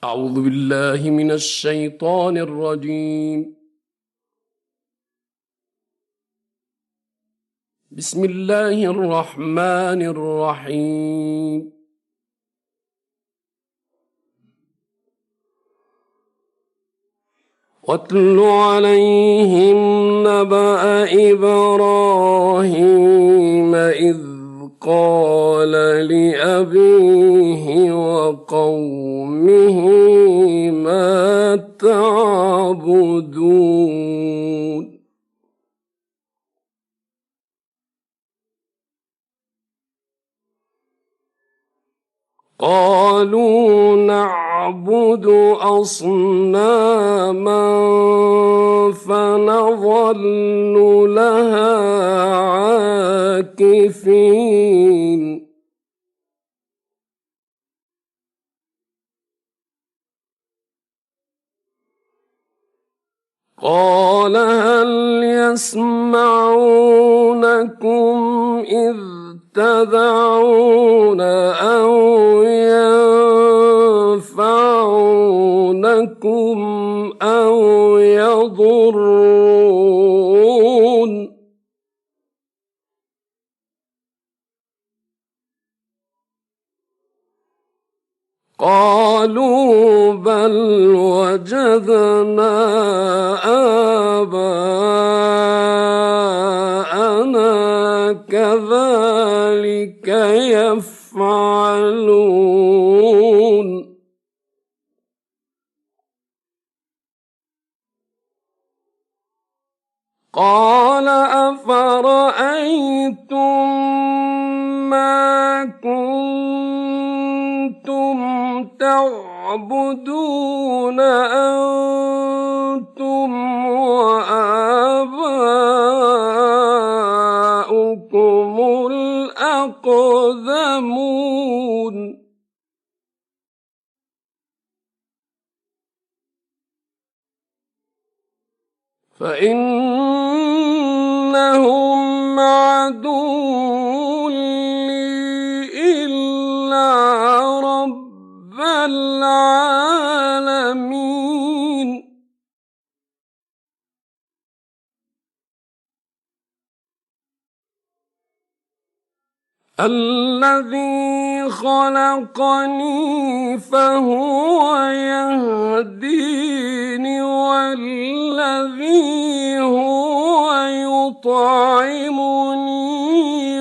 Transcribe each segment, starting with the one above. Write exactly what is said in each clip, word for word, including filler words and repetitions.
أعوذ بالله من الشيطان الرجيم. بسم الله الرحمن الرحيم. واتل عليهم نبأ إبراهيم إذ قال لأبيه وقومه ما تعبدون قالوا نعبد أصناما فنظل لها عاكفين قال هل يسمعونكم إذ تدعون أو ينفعونكم أو يضرون قالوا بل وجدنا آباءنا كذلك يفعلون قال أفرأيتم ما كنتم تعبدون أنتم وآباؤكم الأقدمون فإنهم عدو لي إلا رب العالمين الذي خلقني فهو يهديني والذي هو يطعمني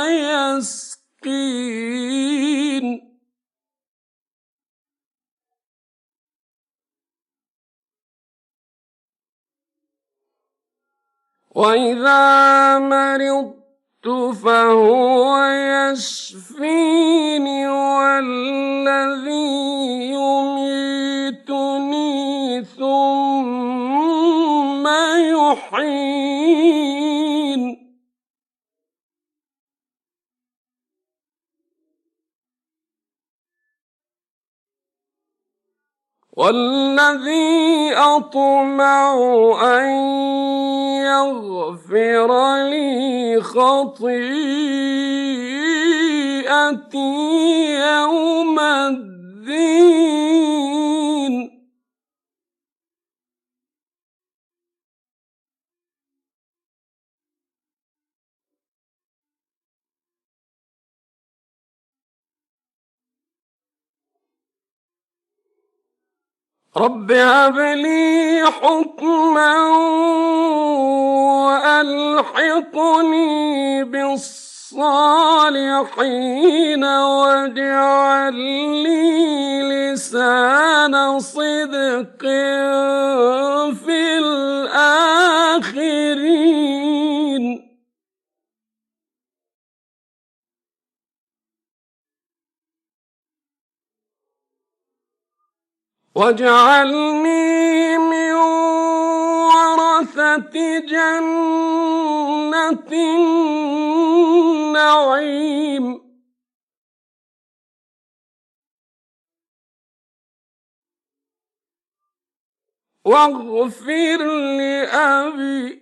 ويسقين وإذا مرضت فهو يشفيني والذي يميتني ثم يحيين والذي أطمع أن يغفر لي خطيئتي يوم الدين رب هب لي حكما وألحقني بالصالحين واجعل لي لسان صدق في الآخرين واجعلني من ورثة جنة النعيم واغفر لأبي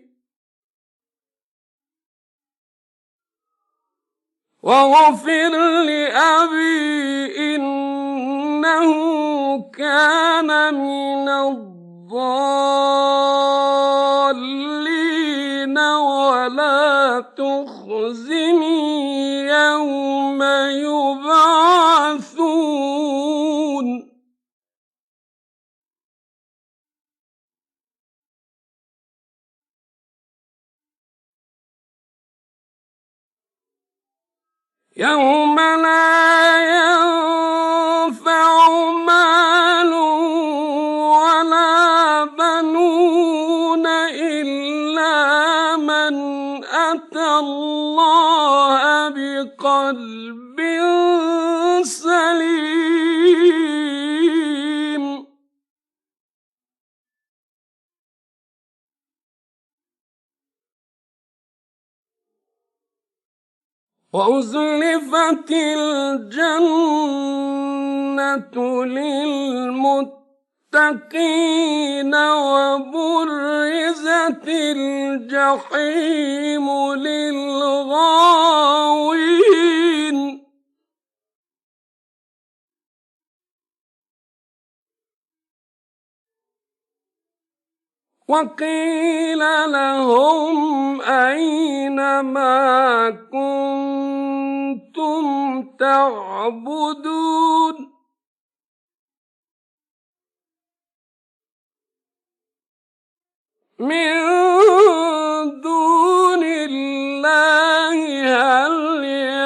واغفر لأبي إنه كان من الضالين ولا تخزني يوم يبعثون يوم لا ينفع مال ولا بنون إلا من أتى الله بقلب سليم وأزلفت الجنة للمتقين وبرزت الجحيم للغاوين وقيل لهم أين ما كنتم تعبدون من دون الله هل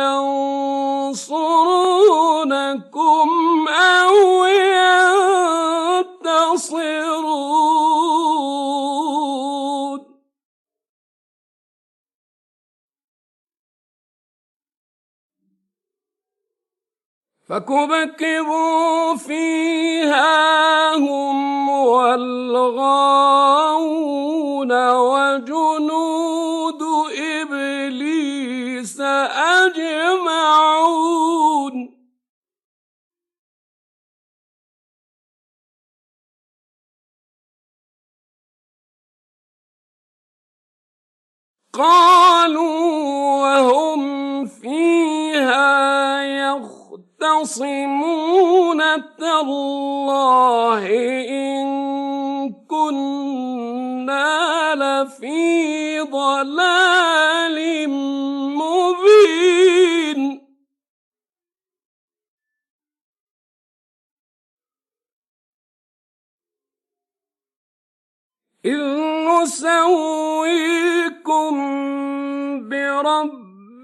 ينصرونكم أو ينتصرون فكبكبوا فيها هم والغاوون وجنود إبليس أجمعون قالوا وهم فيها يختصمون تالله إن كنا لفي ضلال مبين إذ نسويكم برب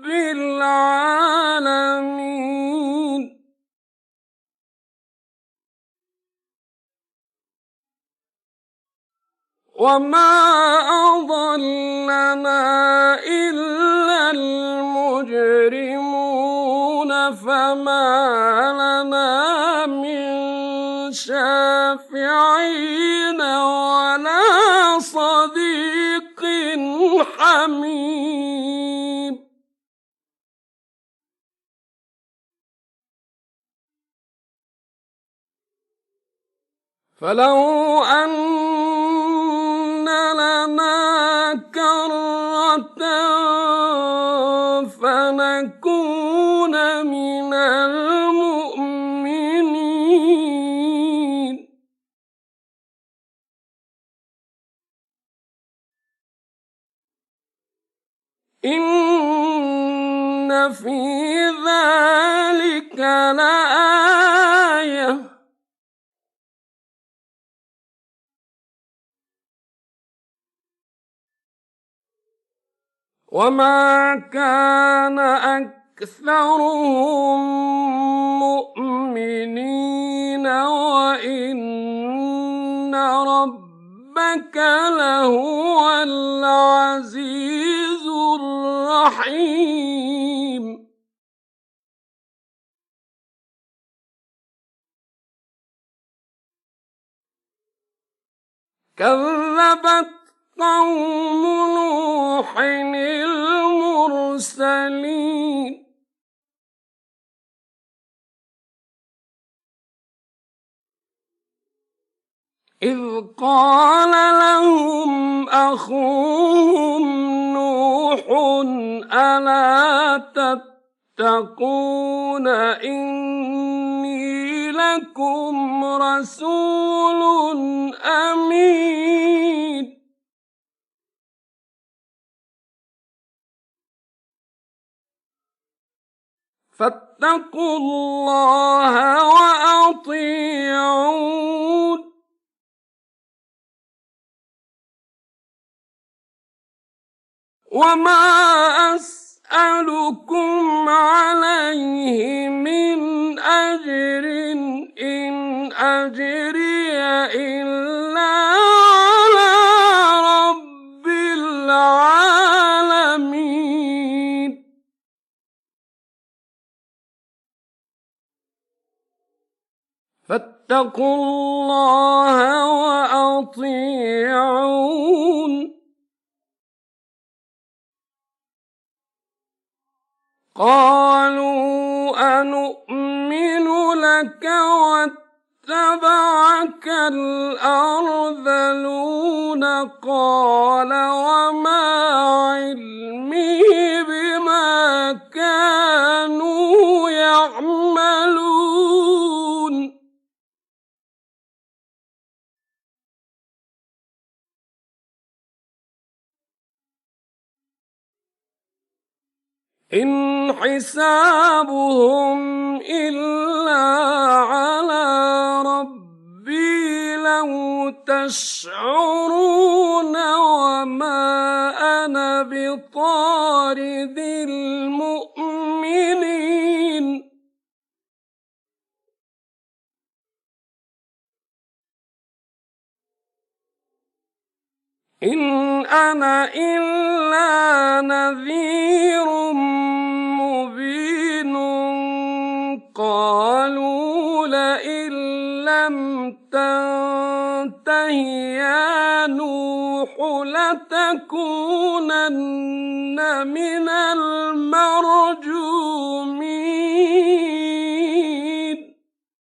العالمين وما أضلنا إلا المجرمون فما لنا من شافعين ولا صديق حميم فلو أن لنا كرة فنكون من المؤمنين إن في ذلك لآية وما كان أكثرهم مؤمنين وإن ربك لهو العزيز الرحيم كذبت قوم نوح المرسلين إذ قال لهم أخوهم نوح ألا تتقون إني لكم رسول أمين فاتقوا الله وأطيعون وما أسألكم عليه من أجر إن أجري إلا على رب العالمين فاتقوا الله وأطيعون قالوا أنؤمن لك واتبعك الأرذلون قال وما علمي بما كانوا يعملون إن حسابهم إلا على ربي لو تشعرون وما أنا بطارد المؤمنين إن أنا إلا نذير مبين قالوا لئن لم تنته يا نوح لتكونن من المرجومين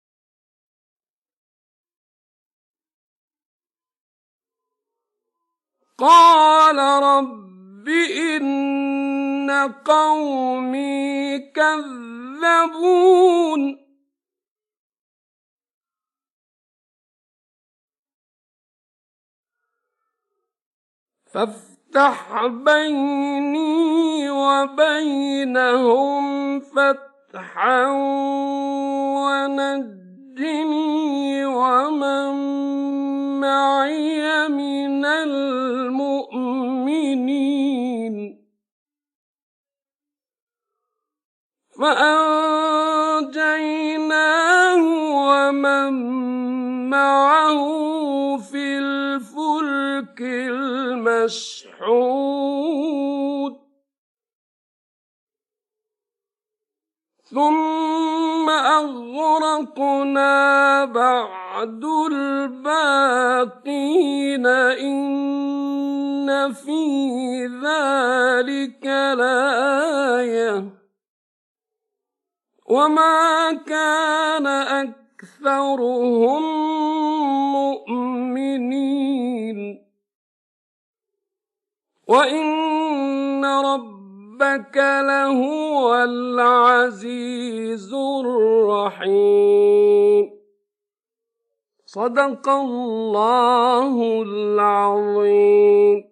قال رب إن قومي كذبون فافتح بيني وبينهم فتحا ونجني ومن معي من المؤمنين فأنجيناه ومن معه في الفلك المشحون ثم أغرقنا بعد الباقين إن في ذلك لآية وما كان أكثرهم مؤمنين وإن ربك لهو العزيز الرحيم صدق الله العظيم.